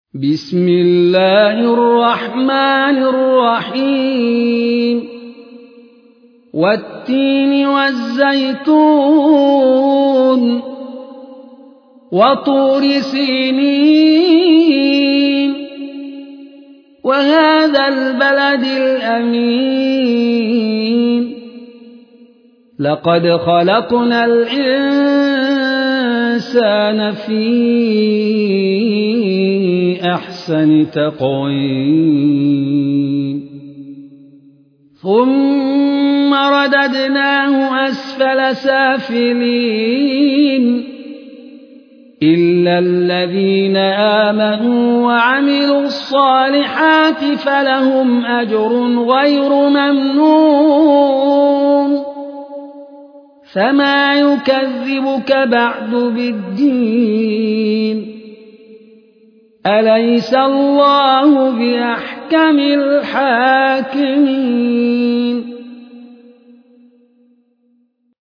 بسم الله الرحمن الرحيم والتين والزيتون وطور سينين وهذا البلد الأمين لقد خلقنا الإنسان في أحسن تقويم ثم رددناه أسفل سافلين إلا الذين آمنوا وعملوا الصالحات فلهم أجر غير ممنون فما يكذبك بعد بالدين أليس الله بأحكم الحاكمين